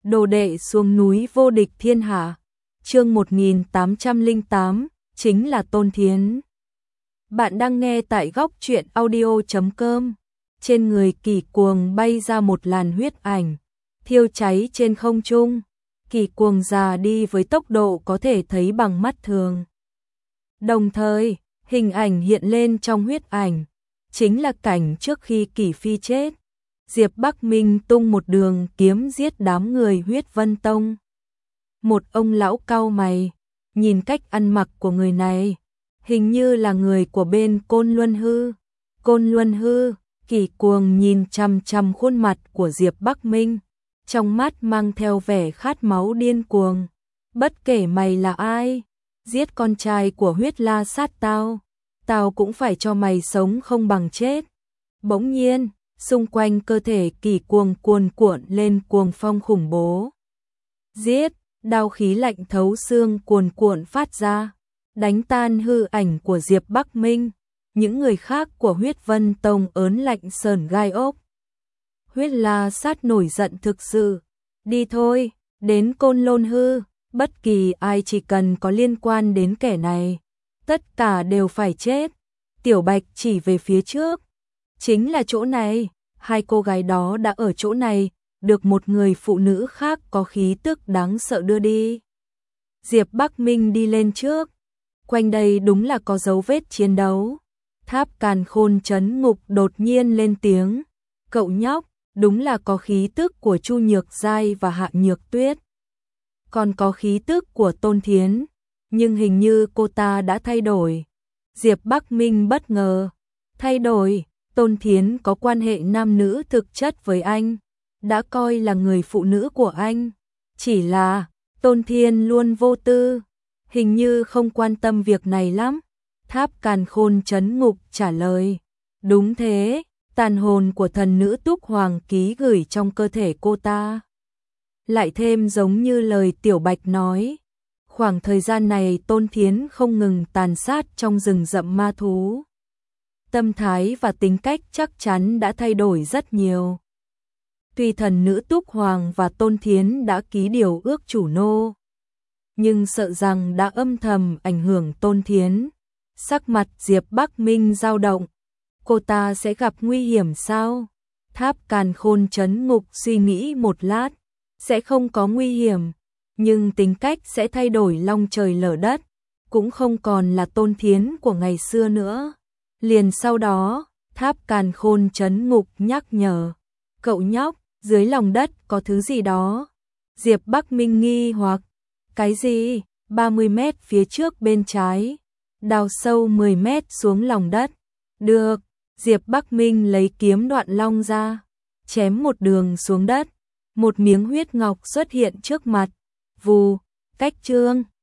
Đồ đệ xuống núi vô địch thiên hạ. Chương 1808, chính là Tôn Thiến. Bạn đang nghe tại góc truyện audio.com. Trên người Kỳ Cuồng bay ra một làn huyết ảnh, thiêu cháy trên không trung. Kỳ Cuồng già đi với tốc độ có thể thấy bằng mắt thường. Đồng thời, hình ảnh hiện lên trong huyết ảnh, chính là cảnh trước khi Kỳ Phi chết. Diệp Bắc Minh tung một đường kiếm giết đám người Huyết Vân Tông. Một ông lão cau mày, nhìn cách ăn mặc của người này, hình như là người của bên Côn Luân Hư. Côn Luân Hư, Kỳ Cuồng nhìn chằm chằm khuôn mặt của Diệp Bắc Minh, trong mắt mang theo vẻ khát máu điên cuồng. Bất kể mày là ai, giết con trai của Huyết La Sát tao cũng phải cho mày sống không bằng chết. Bỗng nhiên, xung quanh cơ thể Kỳ Cuồng cuồn cuộn lên cuồng phong khủng bố. Giết, đao khí lạnh thấu xương cuồn cuộn phát ra, đánh tan hư ảnh của Diệp Bắc Minh. Những người khác của Huyết Vân Tông ớn lạnh sờn gai ốc. Huyết La Sát nổi giận thực sự. Đi thôi, đến Côn Lôn Hư, bất kỳ ai chỉ cần có liên quan đến kẻ này, tất cả đều phải chết. Tiểu Bạch chỉ về phía trước. Chính là chỗ này, hai cô gái đó đã ở chỗ này, được một người phụ nữ khác có khí tức đáng sợ đưa đi. Diệp Bắc Minh đi lên trước. Quanh đây đúng là có dấu vết chiến đấu. Tháp Càn Khôn Trấn Ngục đột nhiên lên tiếng. Cậu nhóc, đúng là có khí tức của Chu Nhược Giai và Hạ Nhược Tuyết. Còn có khí tức của Tôn Thiến, nhưng hình như cô ta đã thay đổi. Diệp Bắc Minh bất ngờ. Thay đổi? Tôn Thiến có quan hệ nam nữ thực chất với anh, đã coi là người phụ nữ của anh. Chỉ là, Tôn Thiến luôn vô tư, hình như không quan tâm việc này lắm. Tháp Càn Khôn Trấn Ngục trả lời. Đúng thế, tàn hồn của thần nữ Túc Hoàng ký gửi trong cơ thể cô ta. Lại thêm giống như lời Tiểu Bạch nói, khoảng thời gian này Tôn Thiến không ngừng tàn sát trong rừng rậm ma thú. Tâm thái và tính cách chắc chắn đã thay đổi rất nhiều. Tuy thần nữ Túc Hoàng và Tôn Thiến đã ký điều ước chủ nô, nhưng sợ rằng đã âm thầm ảnh hưởng Tôn Thiến. Sắc mặt Diệp Bắc Minh dao động. Cô ta sẽ gặp nguy hiểm sao? Tháp Càn Khôn Trấn Ngục suy nghĩ một lát. Sẽ không có nguy hiểm, nhưng tính cách sẽ thay đổi long trời lở đất. Cũng không còn là Tôn Thiến của ngày xưa nữa. Liền sau đó, Tháp Càn Khôn Trấn Ngục nhắc nhở. Cậu nhóc, dưới lòng đất có thứ gì đó. Diệp Bắc Minh nghi hoặc. Cái gì? 30 mét phía trước bên trái. Đào sâu 10 mét xuống lòng đất. Được. Diệp Bắc Minh lấy kiếm đoạn long ra, chém một đường xuống đất. Một miếng huyết ngọc xuất hiện trước mặt. Vù, cách trương.